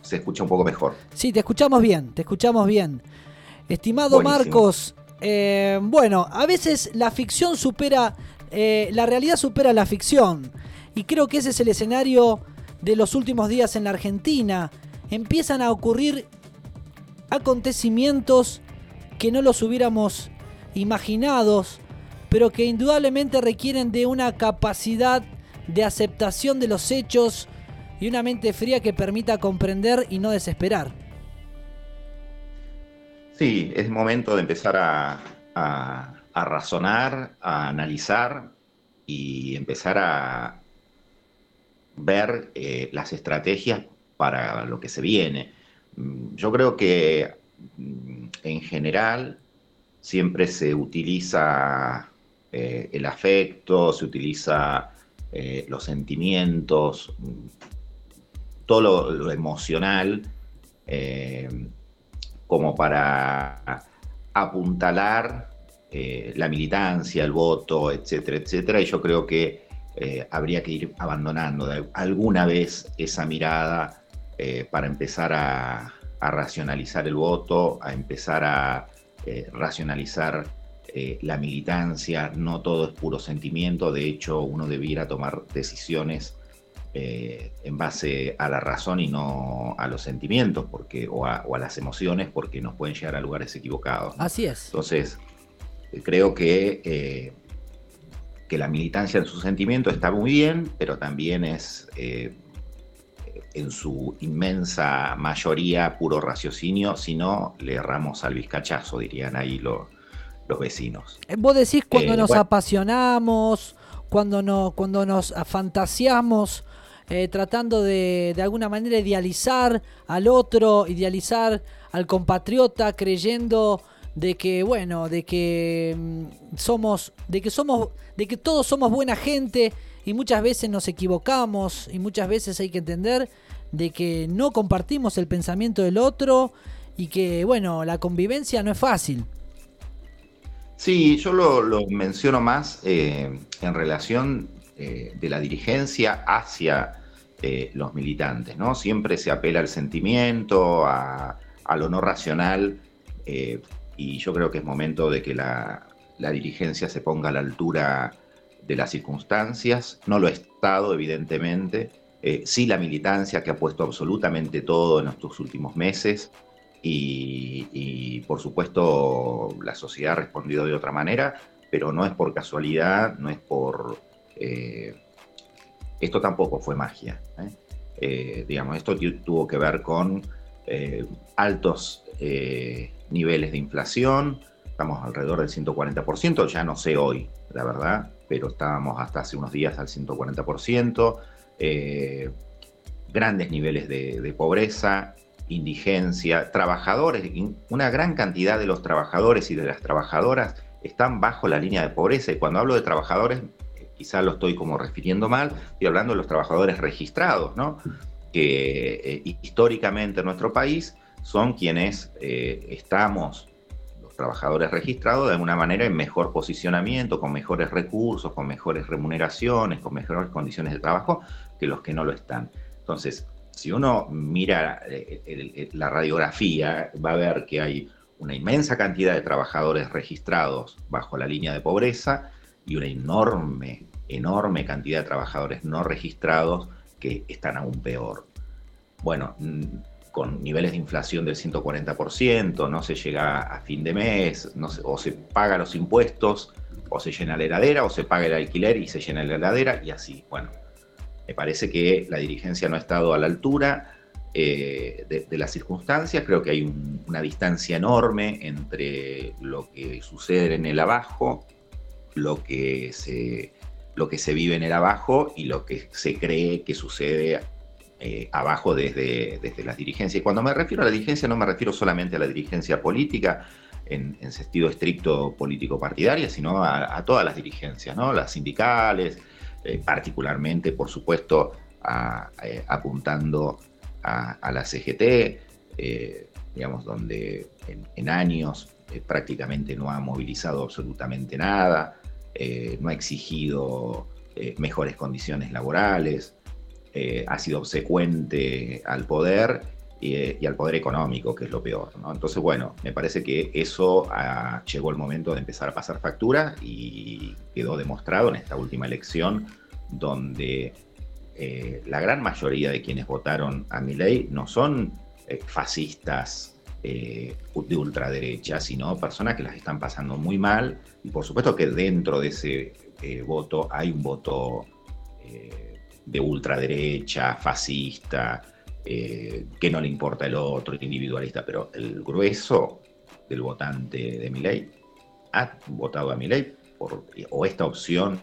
se escucha un poco mejor. Sí, te escuchamos bien, te escuchamos bien. Estimado Buenísimo. Marcos, bueno, a veces la ficción supera, la realidad supera la ficción. Y creo que ese es el escenario de los últimos días en la Argentina. Empiezan a ocurrir acontecimientos que no los hubiéramos imaginados, pero que indudablemente requieren de una capacidad de aceptación de los hechos y una mente fría que permita comprender y no desesperar. Sí, es momento de empezar a razonar, a analizar y empezar a ver las estrategias para lo que se viene. Yo creo que en general siempre se utiliza el afecto, se utiliza los sentimientos, todo lo emocional, como para apuntalar la militancia, el voto, etcétera, etcétera. Y yo creo que habría que ir abandonando alguna vez esa mirada para empezar a racionalizar el voto, a empezar a racionalizar la militancia. No todo es puro sentimiento. De hecho, uno debiera tomar decisiones en base a la razón y no a los sentimientos o a las emociones, porque nos pueden llegar a lugares equivocados, ¿no? Así es. Entonces, creo que la militancia en su sentimiento está muy bien, pero también es en su inmensa mayoría puro raciocinio, si no le erramos al vizcachazo, dirían ahí los vecinos. Vos decís cuando nos bueno. apasionamos, cuando nos fantaseamos, tratando de alguna manera idealizar al otro, idealizar al compatriota, creyendo de que todos somos buena gente, y muchas veces nos equivocamos, y muchas veces hay que entender de que no compartimos el pensamiento del otro, y que la convivencia no es fácil. Sí, yo lo menciono más en relación de la dirigencia hacia los militantes, ¿no? Siempre se apela al sentimiento, a lo no racional, y yo creo que es momento de que la dirigencia se ponga a la altura de las circunstancias. No lo ha estado, evidentemente. Sí, la militancia, que ha puesto absolutamente todo en estos últimos meses, y por supuesto la sociedad ha respondido de otra manera, pero no es por casualidad, no es por... esto tampoco fue magia, digamos, esto tuvo que ver con altos niveles de inflación. Estamos alrededor del 140%, ya no sé hoy, la verdad, pero estábamos hasta hace unos días al 140%, grandes niveles de pobreza, indigencia, trabajadores, una gran cantidad de los trabajadores y de las trabajadoras están bajo la línea de pobreza, y cuando hablo de trabajadores, quizá lo estoy como refiriendo mal, estoy hablando de los trabajadores registrados, ¿no? Que históricamente en nuestro país son quienes estamos, los trabajadores registrados, de alguna manera en mejor posicionamiento, con mejores recursos, con mejores remuneraciones, con mejores condiciones de trabajo que los que no lo están. Entonces, si uno mira la radiografía, va a ver que hay una inmensa cantidad de trabajadores registrados bajo la línea de pobreza y una enorme cantidad de trabajadores no registrados que están aún peor. Bueno, con niveles de inflación del 140%, no se llega a fin de mes, o se paga los impuestos, o se llena la heladera, o se paga el alquiler y se llena la heladera, y así. Bueno, me parece que la dirigencia no ha estado a la altura de las circunstancias. Creo que hay una distancia enorme entre lo que sucede en el abajo, lo que se vive en el abajo y lo que se cree que sucede abajo desde las dirigencias. Y cuando me refiero a la dirigencia, no me refiero solamente a la dirigencia política en sentido estricto político-partidaria, sino a todas las dirigencias, ¿no? Las sindicales, particularmente, por supuesto, apuntando a la CGT, digamos, donde en años prácticamente no ha movilizado absolutamente nada, no ha exigido mejores condiciones laborales, ha sido obsecuente al poder y al poder económico, que es lo peor, ¿no? Entonces, bueno, me parece que eso llegó el momento de empezar a pasar factura y quedó demostrado en esta última elección, donde la gran mayoría de quienes votaron a Milei no son fascistas de ultraderecha, sino personas que las están pasando muy mal, y por supuesto que dentro de ese voto hay un voto de ultraderecha, fascista, que no le importa el otro, individualista, pero el grueso del votante de Milei ha votado a Milei o esta opción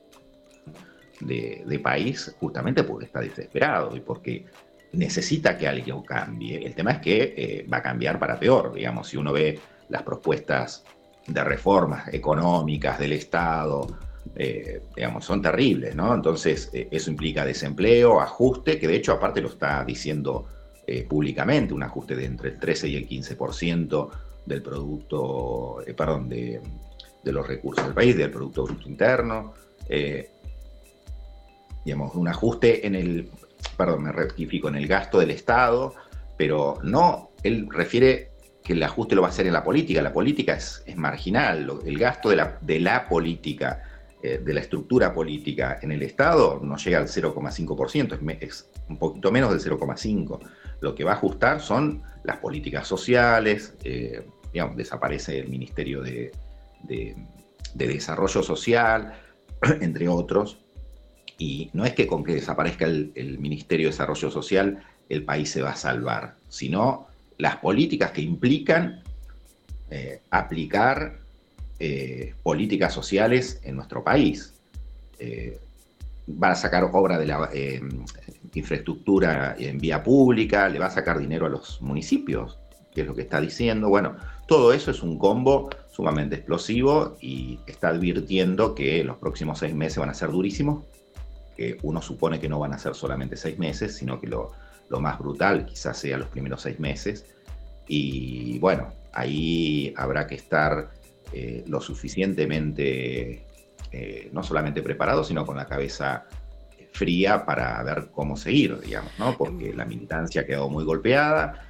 de país, justamente porque está desesperado y porque necesita que algo cambie. El tema es que va a cambiar para peor, digamos, si uno ve las propuestas de reformas económicas del Estado, digamos, son terribles, ¿no? Entonces, eso implica desempleo, ajuste, que de hecho aparte lo está diciendo públicamente, un ajuste de entre el 13 y el 15% del producto, de los recursos del país, del Producto Bruto Interno, digamos, un ajuste en el, me rectifico, en el gasto del Estado, pero no, él refiere que el ajuste lo va a hacer en la política es marginal, el gasto de la política, de la estructura política en el Estado no llega al 0,5%, es un poquito menos del 0,5%. Lo que va a ajustar son las políticas sociales, digamos, desaparece el Ministerio de Desarrollo Social, entre otros, y no es que con que desaparezca el Ministerio de Desarrollo Social el país se va a salvar, sino las políticas que implican aplicar políticas sociales en nuestro país. Va a sacar obra de la infraestructura en vía pública, le va a sacar dinero a los municipios, que es lo que está diciendo. Bueno, todo eso es un combo sumamente explosivo y está advirtiendo que los próximos 6 meses van a ser durísimos, que uno supone que no van a ser solamente 6 meses, sino que lo más brutal quizás sea los primeros 6 meses. Y bueno, ahí habrá que estar lo suficientemente, no solamente preparado, sino con la cabeza fría para ver cómo seguir, digamos, ¿no? Porque la militancia ha quedado muy golpeada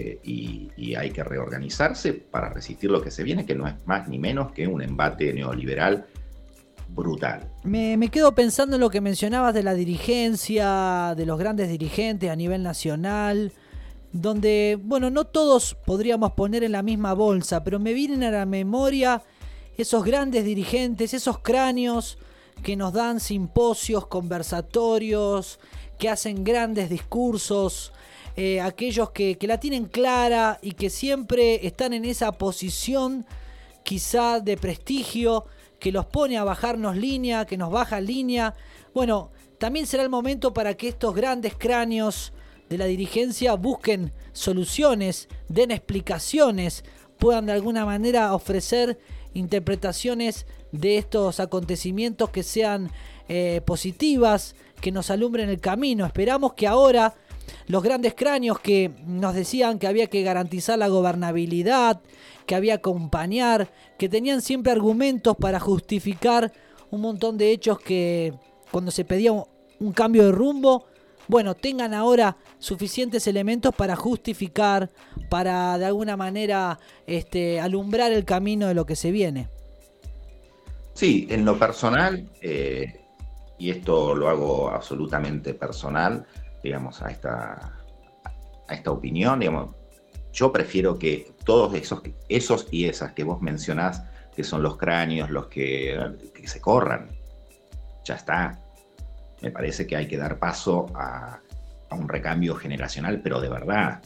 y hay que reorganizarse para resistir lo que se viene, que no es más ni menos que un embate neoliberal brutal. Me quedo pensando en lo que mencionabas de la dirigencia, de los grandes dirigentes a nivel nacional, donde, bueno, no todos podríamos poner en la misma bolsa, pero me vienen a la memoria esos grandes dirigentes, esos cráneos que nos dan simposios, conversatorios, que hacen grandes discursos, aquellos que la tienen clara y que siempre están en esa posición quizá de prestigio, que los pone a bajarnos línea, que nos baja línea. Bueno, también será el momento para que estos grandes cráneos de la dirigencia busquen soluciones, den explicaciones, puedan de alguna manera ofrecer interpretaciones de estos acontecimientos que sean positivas, que nos alumbren el camino. Esperamos que ahora los grandes cráneos que nos decían que había que garantizar la gobernabilidad, que había que acompañar, que tenían siempre argumentos para justificar un montón de hechos que cuando se pedía un cambio de rumbo, bueno, tengan ahora suficientes elementos para justificar, para de alguna manera alumbrar el camino de lo que se viene. Sí, en lo personal, y esto lo hago absolutamente personal, digamos, a esta opinión, digamos, yo prefiero que todos esos y esas que vos mencionás, que son los cráneos, los que se corran, ya está. Me parece que hay que dar paso a un recambio generacional, pero de verdad.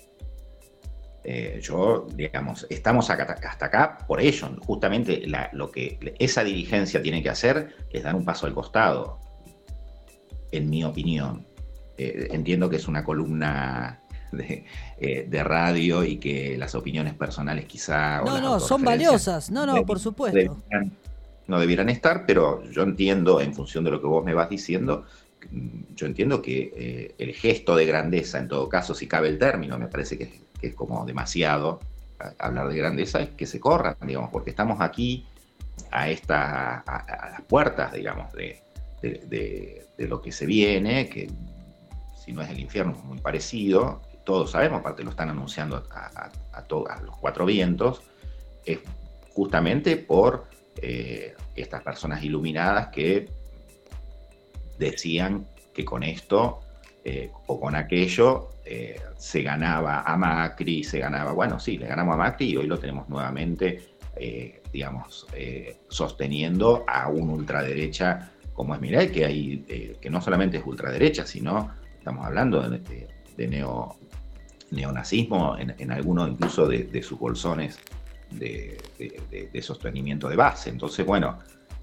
Digamos, estamos hasta acá por ello. Justamente lo que esa dirigencia tiene que hacer es dar un paso al costado, en mi opinión. Entiendo que es una columna de radio y que las opiniones personales quizá... No, son valiosas. No, por supuesto. No debieran estar, pero yo entiendo, en función de lo que vos me vas diciendo, yo entiendo que el gesto de grandeza, en todo caso, si cabe el término, me parece que es como demasiado hablar de grandeza, es que se corran, digamos, porque estamos aquí a las puertas, digamos, de lo que se viene, que si no es el infierno es muy parecido, todos sabemos, aparte lo están anunciando a los cuatro vientos, es justamente por estas personas iluminadas que decían que con esto o con aquello se ganaba a Macri, bueno, sí, le ganamos a Macri y hoy lo tenemos nuevamente, sosteniendo a un ultraderecha como es Milei, que no solamente es ultraderecha, sino estamos hablando de neonazismo en algunos incluso de sus bolsones de sostenimiento de base. Entonces, bueno,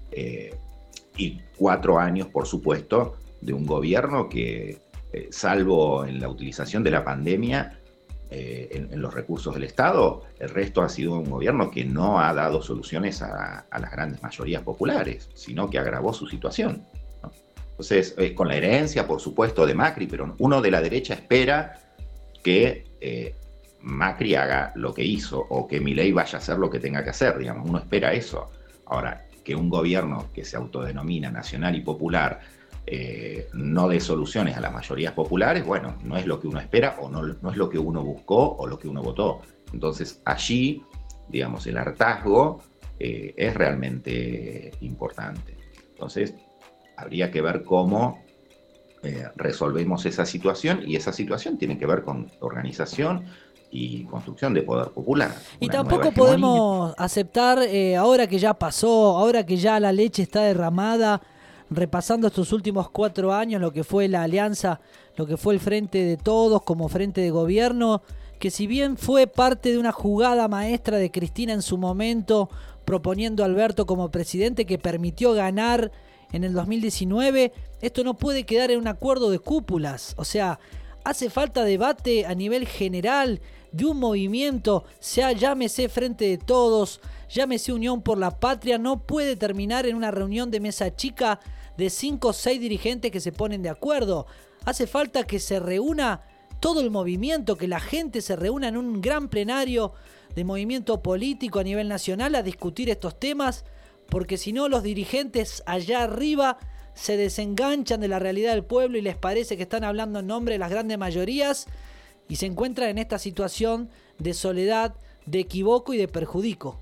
y 4 años, por supuesto, de un gobierno que, salvo en la utilización de la pandemia, en los recursos del Estado, el resto ha sido un gobierno que no ha dado soluciones a las grandes mayorías populares, sino que agravó su situación, ¿no? Entonces, con la herencia, por supuesto, de Macri, pero uno de la derecha espera que Macri haga lo que hizo o que Milei vaya a hacer lo que tenga que hacer, digamos, uno espera eso. Ahora, que un gobierno que se autodenomina nacional y popular no dé soluciones a las mayorías populares, bueno, no es lo que uno espera o no es lo que uno buscó o lo que uno votó. Entonces allí, digamos, el hartazgo es realmente importante. Entonces habría que ver cómo resolvemos esa situación, y esa situación tiene que ver con organización y construcción de poder popular. Y tampoco podemos aceptar, ahora que ya pasó, ahora que ya la leche está derramada, repasando estos últimos 4 años, lo que fue la alianza, lo que fue el Frente de Todos como frente de gobierno, que si bien fue parte de una jugada maestra de Cristina en su momento, proponiendo a Alberto como presidente, que permitió ganar en el 2019, esto no puede quedar en un acuerdo de cúpulas. O sea, hace falta debate a nivel general de un movimiento, sea llámese Frente de Todos, llámese Unión por la Patria, no puede terminar en una reunión de mesa chica de 5 o 6 dirigentes que se ponen de acuerdo. Hace falta que se reúna todo el movimiento, que la gente se reúna en un gran plenario de movimiento político a nivel nacional a discutir estos temas, porque si no los dirigentes allá arriba se desenganchan de la realidad del pueblo y les parece que están hablando en nombre de las grandes mayorías y se encuentran en esta situación de soledad, de equivoco y de perjudico.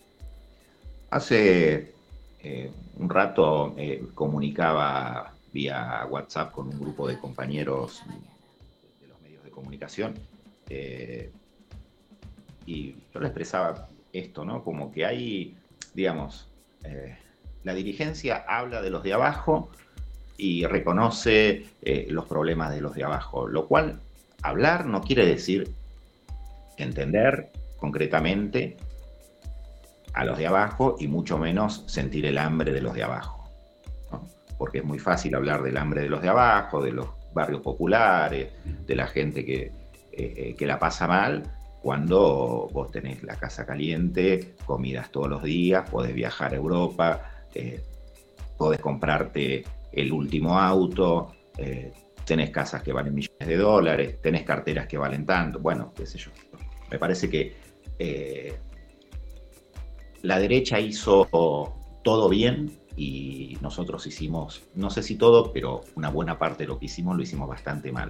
Hace un rato comunicaba vía WhatsApp con un grupo de compañeros de los medios de comunicación y yo le expresaba esto, ¿no? Como que hay, digamos, la dirigencia habla de los de abajo y reconoce los problemas de los de abajo, lo cual hablar no quiere decir entender concretamente a los de abajo y mucho menos sentir el hambre de los de abajo, ¿no? Porque es muy fácil hablar del hambre de los de abajo, de los barrios populares, de la gente que la pasa mal, cuando vos tenés la casa caliente, comidas todos los días, podés viajar a Europa, podés comprarte el último auto, tenés casas que valen millones de dólares, tenés carteras que valen tanto, bueno, qué sé yo. Me parece que la derecha hizo todo bien y nosotros hicimos, no sé si todo, pero una buena parte de lo que hicimos lo hicimos bastante mal.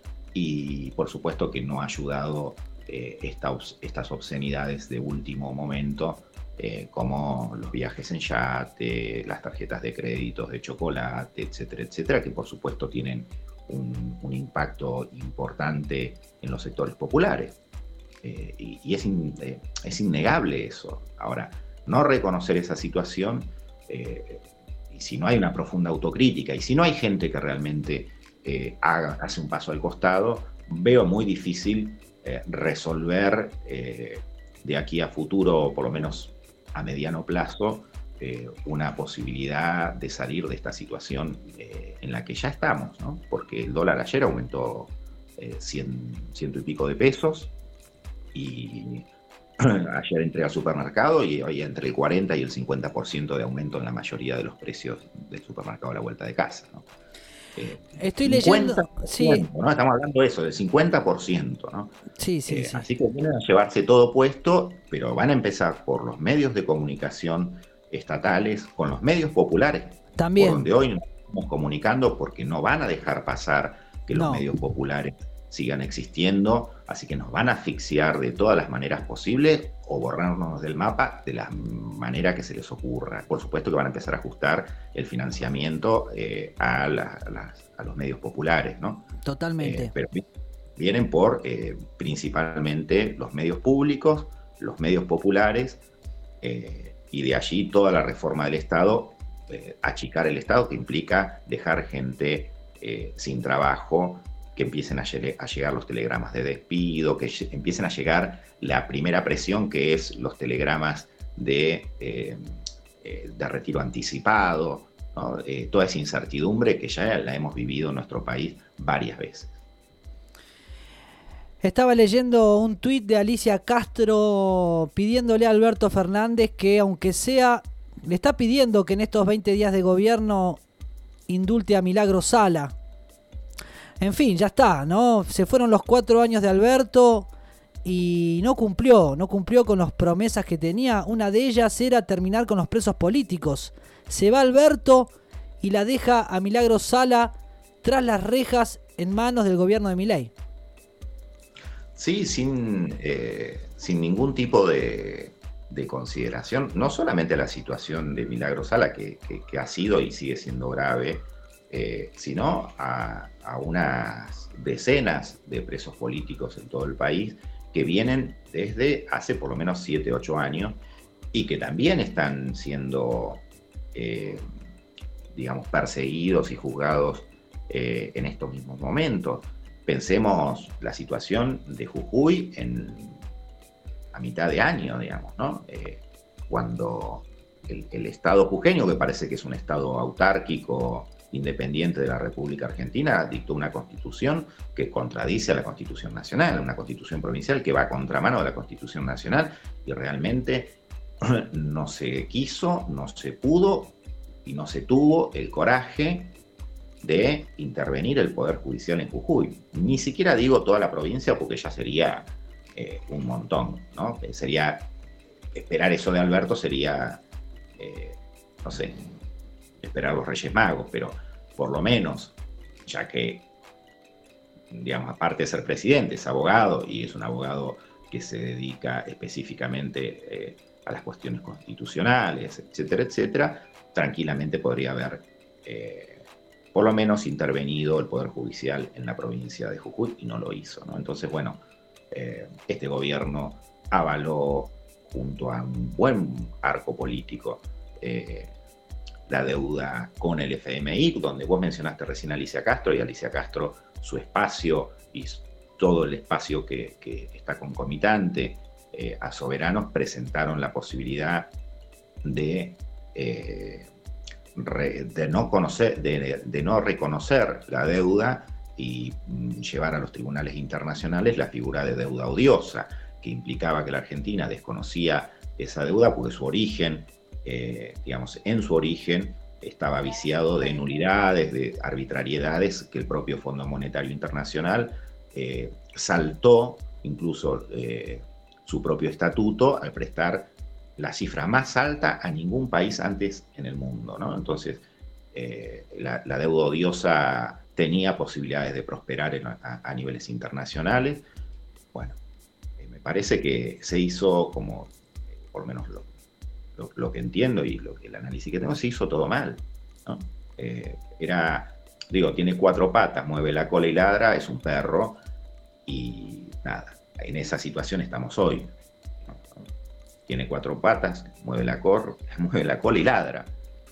Y por supuesto que no ha ayudado estas obscenidades de último momento, como los viajes en yate, las tarjetas de créditos de chocolate, etcétera, etcétera, que por supuesto tienen un impacto importante en los sectores populares. Y es innegable eso. Ahora, no reconocer esa situación, y si no hay una profunda autocrítica, y si no hay gente que realmente hace un paso al costado, veo muy difícil resolver de aquí a futuro, por lo menos a mediano plazo, una posibilidad de salir de esta situación en la que ya estamos, ¿no? Porque el dólar ayer aumentó 100 y pico de pesos, y ayer entré al supermercado y hoy entre el 40 y el 50% de aumento en la mayoría de los precios del supermercado a la vuelta de casa, ¿no? Estoy leyendo, sí. ¿No? Estamos hablando de eso, del 50%, ¿no? Sí. Así que vienen a llevarse todo puesto, pero van a empezar por los medios de comunicación estatales, con los medios populares, también, por donde hoy nos estamos comunicando, porque no van a dejar pasar que los medios populares sigan existiendo, así que nos van a asfixiar de todas las maneras posibles o borrarnos del mapa de la manera que se les ocurra. Por supuesto que van a empezar a ajustar el financiamiento a los medios populares, ¿no? Totalmente. Pero vienen por principalmente los medios públicos, los medios populares, y de allí toda la reforma del Estado, achicar el Estado, que implica dejar gente sin trabajo, que empiecen a llegar los telegramas de despido, que empiecen a llegar la primera presión, que es los telegramas de retiro anticipado, ¿no? Toda esa incertidumbre que ya la hemos vivido en nuestro país varias veces. Estaba leyendo un tuit de Alicia Castro pidiéndole a Alberto Fernández que, aunque sea, le está pidiendo que en estos 20 días de gobierno indulte a Milagro Sala. En fin, ya está, ¿no? Se fueron los 4 años de Alberto y no cumplió con las promesas que tenía. Una de ellas era terminar con los presos políticos. Se va Alberto y la deja a Milagro Sala tras las rejas en manos del gobierno de Milei. Sí, sin ningún tipo de consideración, no solamente a la situación de Milagro Sala, que ha sido y sigue siendo grave, sino a unas decenas de presos políticos en todo el país que vienen desde hace por lo menos 7, 8 años y que también están siendo, perseguidos y juzgados en estos mismos momentos. Pensemos la situación de Jujuy a mitad de año, digamos, ¿no? Cuando el Estado jujeño, que parece que es un Estado autárquico, independiente de la República Argentina, dictó una constitución que contradice a la Constitución Nacional, una constitución provincial que va a contramano de la Constitución Nacional, y realmente no se quiso, no se pudo y no se tuvo el coraje de intervenir el Poder Judicial en Jujuy. Ni siquiera digo toda la provincia, porque ya sería un montón, ¿no? Esperar eso de Alberto sería, esperar los Reyes Magos, pero por lo menos, ya que, aparte de ser presidente, es abogado, y es un abogado que se dedica específicamente a las cuestiones constitucionales, etcétera, etcétera, tranquilamente podría haber por lo menos intervenido el Poder Judicial en la provincia de Jujuy, y no lo hizo, ¿no? Entonces, bueno, este gobierno avaló, junto a un buen arco político, la deuda con el FMI, donde vos mencionaste recién a Alicia Castro, y Alicia Castro, su espacio y todo el espacio que está concomitante a Soberanos, presentaron la posibilidad de no reconocer la deuda y llevar a los tribunales internacionales la figura de deuda odiosa, que implicaba que la Argentina desconocía esa deuda porque su origen, en su origen, estaba viciado de nulidades, de arbitrariedades que el propio Fondo Monetario Internacional saltó, incluso su propio estatuto, al prestar la cifra más alta a ningún país antes en el mundo, ¿no? Entonces, la deuda odiosa tenía posibilidades de prosperar a niveles internacionales. Bueno, me parece que se hizo, como por lo menos lo que entiendo y el análisis que tengo, se hizo todo mal, ¿no? Tiene 4 patas, mueve la cola y ladra, es un perro, y nada, en esa situación estamos hoy. Tiene 4 patas, mueve la cola y ladra.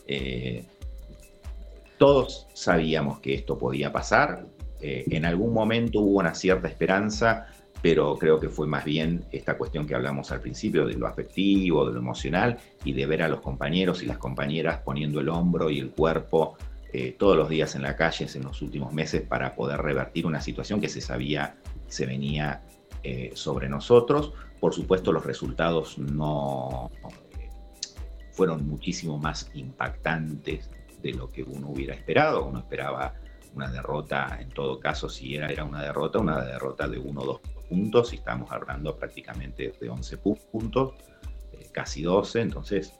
Todos sabíamos que esto podía pasar. En algún momento hubo una cierta esperanza, pero creo que fue más bien esta cuestión que hablamos al principio, de lo afectivo, de lo emocional, y de ver a los compañeros y las compañeras poniendo el hombro y el cuerpo todos los días en la calle en los últimos meses para poder revertir una situación que se sabía se venía sobre nosotros. Por supuesto, los resultados no fueron muchísimo más impactantes de lo que uno hubiera esperado. Uno esperaba una derrota, en todo caso, si era una derrota de 1 o 2 puntos, y estamos hablando prácticamente de 11 puntos, casi 12. Entonces,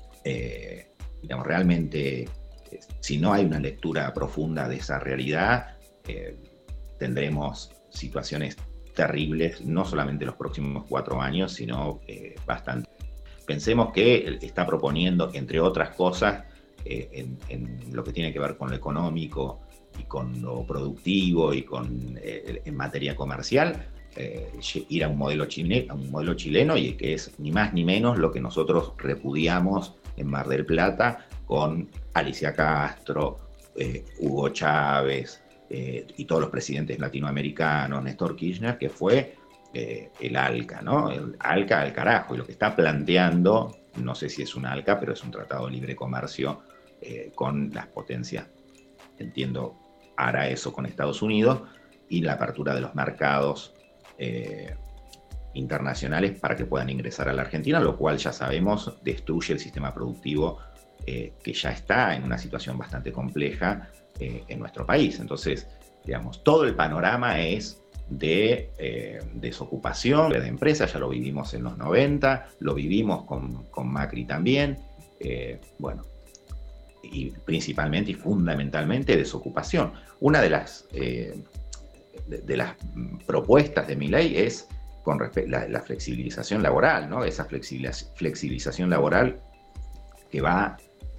realmente, si no hay una lectura profunda de esa realidad, tendremos situaciones terribles, no solamente los próximos 4 años, sino bastante. Pensemos que está proponiendo, entre otras cosas, en lo que tiene que ver con lo económico y con lo productivo y en materia comercial, ir a un modelo chileno, y que es ni más ni menos lo que nosotros repudiamos en Mar del Plata con Alicia Castro, Hugo Chávez y todos los presidentes latinoamericanos, Néstor Kirchner, que fue el ALCA, ¿no? El ALCA al carajo, y lo que está planteando, no sé si es un ALCA, pero es un tratado de libre comercio con las potencias, entiendo, hará eso con Estados Unidos, y la apertura de los mercados internacionales para que puedan ingresar a la Argentina, lo cual ya sabemos destruye el sistema productivo que ya está en una situación bastante compleja en nuestro país. Entonces, digamos, todo el panorama es de desocupación de empresas, ya lo vivimos en los 90, lo vivimos con Macri también, y principalmente y fundamentalmente desocupación. Una de las propuestas de Milei es con respecto a la flexibilización laboral, ¿no? Esa flexibilización laboral que va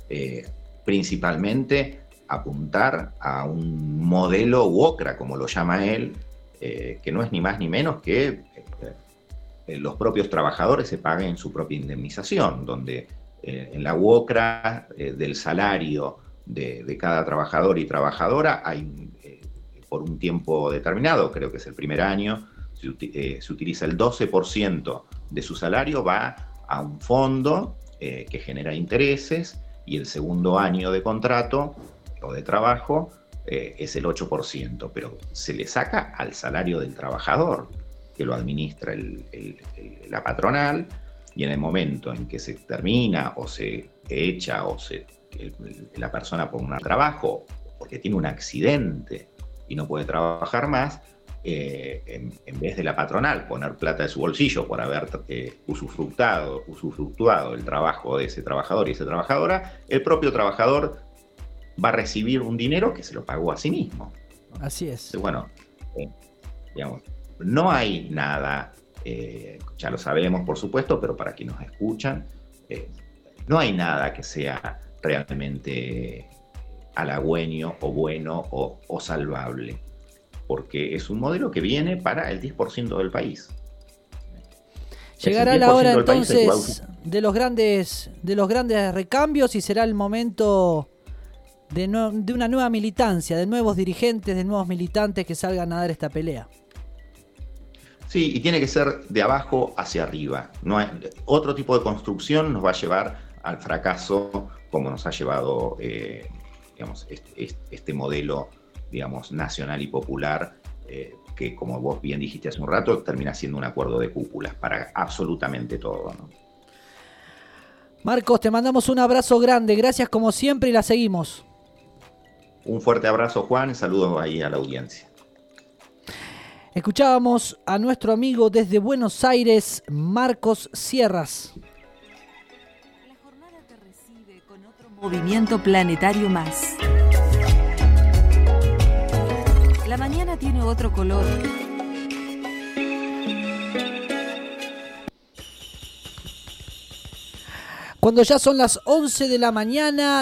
principalmente a apuntar a un modelo UOCRA, como lo llama él, que no es ni más ni menos que los propios trabajadores se paguen su propia indemnización, donde en la UOCRA del salario de cada trabajador y trabajadora hay por un tiempo determinado, creo que es el primer año, se utiliza el 12% de su salario, va a un fondo que genera intereses, y el segundo año de contrato o de trabajo es el 8%, pero se le saca al salario del trabajador, que lo administra la patronal, y en el momento en que se termina o se echa la persona por un trabajo, porque tiene un accidente y no puede trabajar más, en vez de la patronal poner plata de su bolsillo por haber usufructuado el trabajo de ese trabajador y esa trabajadora, el propio trabajador va a recibir un dinero que se lo pagó a sí mismo, ¿no? Así es. Bueno, digamos, no hay nada, ya lo sabemos por supuesto, pero para quienes nos escuchan, no hay nada que sea realmente halagüeño o bueno o salvable, porque es un modelo que viene para el 10% del país. Llegará la hora entonces de los grandes recambios, y será el momento de una nueva militancia, de nuevos dirigentes, de nuevos militantes que salgan a dar esta pelea. Sí, y tiene que ser de abajo hacia arriba. No hay, otro tipo de construcción nos va a llevar al fracaso, como nos ha llevado digamos, este modelo, digamos, nacional y popular, que, como vos bien dijiste hace un rato, termina siendo un acuerdo de cúpulas para absolutamente todo, ¿no? Marcos, te mandamos un abrazo grande, gracias como siempre, y la seguimos. Un fuerte abrazo, Juan, saludos ahí a la audiencia. Escuchábamos a nuestro amigo desde Buenos Aires, Marcos Sierras. La jornada te recibe con otro movimiento planetario más. La mañana tiene otro color. Cuando ya son las 11 de la mañana,